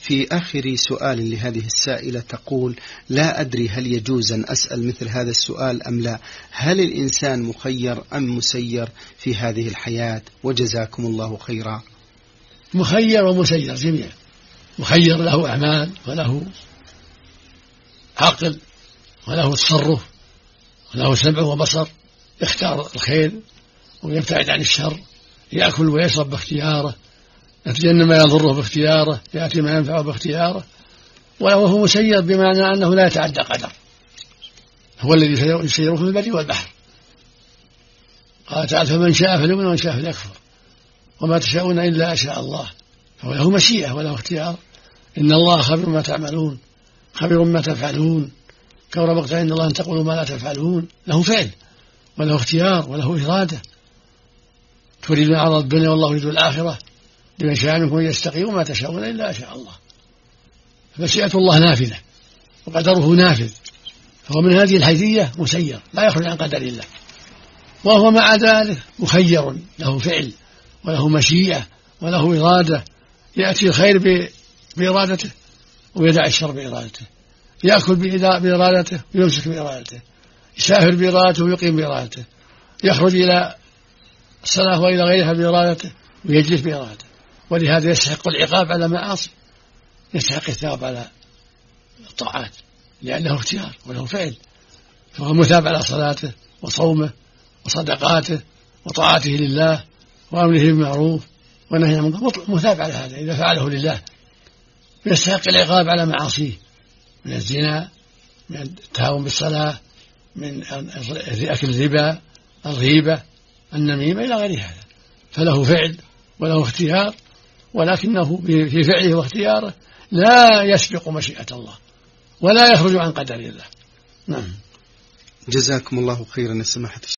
في آخر سؤال لهذه السائلة تقول: لا أدري هل يجوز أن أسأل مثل هذا السؤال أم لا؟ هل الإنسان مخير أم مسير في هذه الحياة؟ وجزاكم الله خيرا. مخير ومسير جميعا. مخير له أعمال وله عقل وله تصرف وله سمع وبصر، يختار الخير ويبتعد عن الشر، يأكل ويشرب باختياره، يتجنب ما يضره باختياره، يأتي ما ينفعه باختياره. وهو مسير بمعنى أنه لا يتعدى قدر، هو الذي يسيره في البر والبحر. قال تعالى: فمن شاء فليؤمن ومن شاء فليكفر وما تشاءون إلا أن شاء الله. فهو له مشيئة وله اختيار. إن الله خبير ما تعملون خبير ما تفعلون كبر مقتا عند الله أن تقولوا ما لا تفعلون. له فعل وله اختيار وله إرادة. تريدون عرض الدنيا والله يريد الآخرة لمن شاء منكم أن يستقيم وما تشاءون إلا أن شاء الله. فمشيئة الله نافذة وقدره نافذ، فهو من هذه الحيثية مسير لا يخرج عن قدر الله. وهو مع ذلك مخير، له فعل وله مشيئة وله إرادة. يأتي الخير بإرادته ويدع الشر بإرادته، يأكل بإرادته ويمسك بإرادته، يسافر بإرادته ويقيم بإرادته، يخرج إلى الصلاة وإلى غيرها بإرادته ويجلس بإرادته. ولهذا يستحق العقاب على معاصي، يستحق الثواب على الطاعات، لأنه اختيار وله فعل. فهو مثاب على صلاته وصومه وصدقاته وطاعته لله وأمره بالمعروف ونهي عن المنكر، مثاب على هذا إذا فعله لله. يستحق العقاب على معاصيه من الزنا، من التهاون بالصلاة، من أكل الربا، الغيبة، النميمة إلى غير هذا. فله فعل وله اختيار، ولكنه في فعله واختياره لا يسبق مشيئة الله ولا يخرج عن قدر الله. نعم. جزاكم الله خيرا يا سماحة